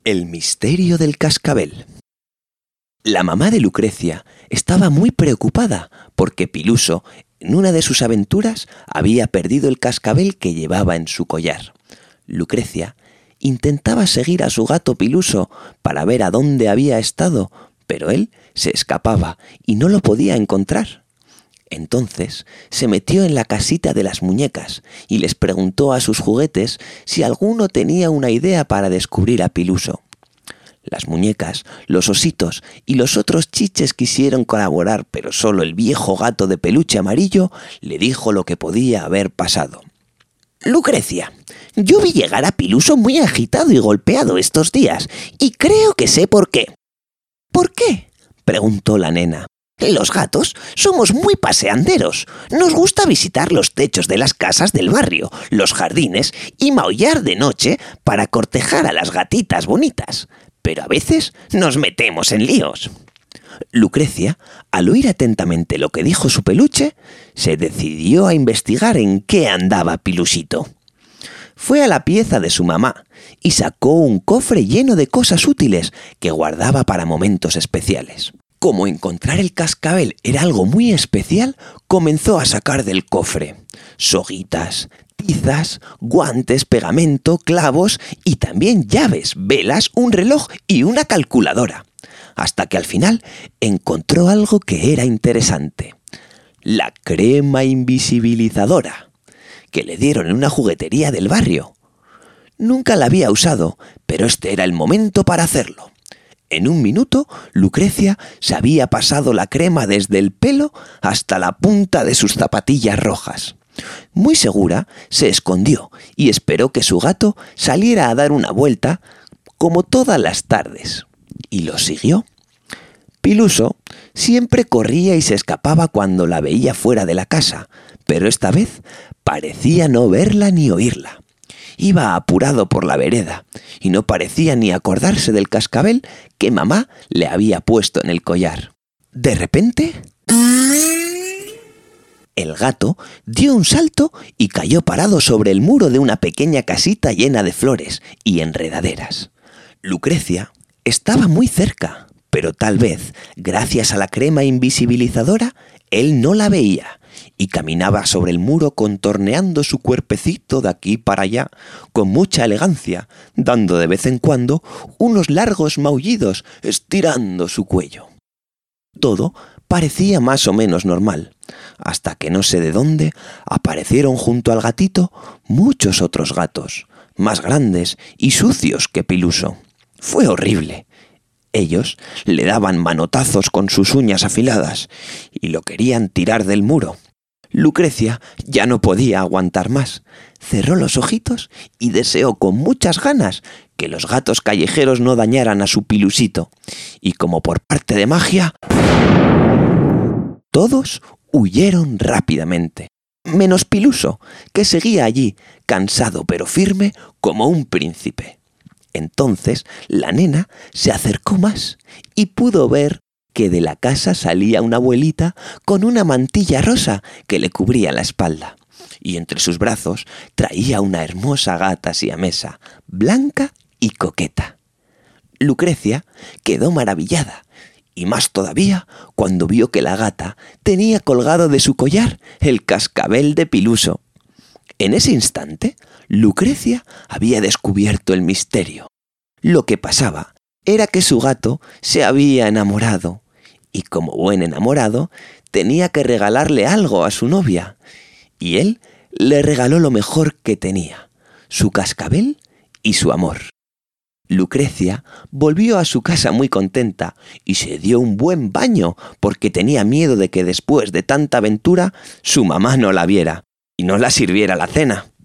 El misterio del cascabel. La mamá de Lucrecia estaba muy preocupada porque Piluso, en una de sus aventuras, había perdido el cascabel que llevaba en su collar. Lucrecia intentaba seguir a su gato Piluso para ver a dónde había estado, pero él se escapaba y no lo podía encontrar. Entonces se metió en la casita de las muñecas y les preguntó a sus juguetes si alguno tenía una idea para descubrir a Piluso. Las muñecas, los ositos y los otros chiches quisieron colaborar, pero solo el viejo gato de peluche amarillo le dijo lo que podía haber pasado. «Lucrecia, yo vi llegar a Piluso muy agitado y golpeado estos días, y creo que sé por qué». «¿Por qué?», preguntó la nena. «Los gatos somos muy paseanderos. Nos gusta visitar los techos de las casas del barrio, los jardines y maullar de noche para cortejar a las gatitas bonitas. Pero a veces nos metemos en líos». Lucrecia, al oír atentamente lo que dijo su peluche, se decidió a investigar en qué andaba Pilusito. Fue a la pieza de su mamá y sacó un cofre lleno de cosas útiles que guardaba para momentos especiales. Como encontrar el cascabel era algo muy especial, comenzó a sacar del cofre soguitas, tizas, guantes, pegamento, clavos y también llaves, velas, un reloj y una calculadora, hasta que al final encontró algo que era interesante: la crema invisibilizadora, que le dieron en una juguetería del barrio. Nunca la había usado, pero este era el momento para hacerlo. En un minuto, Lucrecia se había pasado la crema desde el pelo hasta la punta de sus zapatillas rojas. Muy segura, se escondió y esperó que su gato saliera a dar una vuelta como todas las tardes. Y lo siguió. Piluso siempre corría y se escapaba cuando la veía fuera de la casa, pero esta vez parecía no verla ni oírla. Iba apurado por la vereda y no parecía ni acordarse del cascabel que mamá le había puesto en el collar. De repente, el gato dio un salto y cayó parado sobre el muro de una pequeña casita llena de flores y enredaderas. Lucrecia estaba muy cerca, pero tal vez, gracias a la crema invisibilizadora, él no la veía y caminaba sobre el muro contorneando su cuerpecito de aquí para allá con mucha elegancia, dando de vez en cuando unos largos maullidos estirando su cuello. Todo parecía más o menos normal, hasta que no sé de dónde aparecieron junto al gatito muchos otros gatos, más grandes y sucios que Piluso. Fue horrible. Ellos le daban manotazos con sus uñas afiladas y lo querían tirar del muro. Lucrecia ya no podía aguantar más. Cerró los ojitos y deseó con muchas ganas que los gatos callejeros no dañaran a su Pilusito. Y como por arte de magia, todos huyeron rápidamente, menos Piluso, que seguía allí, cansado pero firme como un príncipe. Entonces la nena se acercó más y pudo ver que de la casa salía una abuelita con una mantilla rosa que le cubría la espalda, y entre sus brazos traía una hermosa gata siamesa, blanca y coqueta. Lucrecia quedó maravillada, y más todavía cuando vio que la gata tenía colgado de su collar el cascabel de Piluso. En ese instante, Lucrecia había descubierto el misterio. Lo que pasaba era que su gato se había enamorado, y como buen enamorado, tenía que regalarle algo a su novia, y él le regaló lo mejor que tenía: su cascabel y su amor. Lucrecia volvió a su casa muy contenta y se dio un buen baño porque tenía miedo de que después de tanta aventura su mamá no la viera y no la sirviera la cena.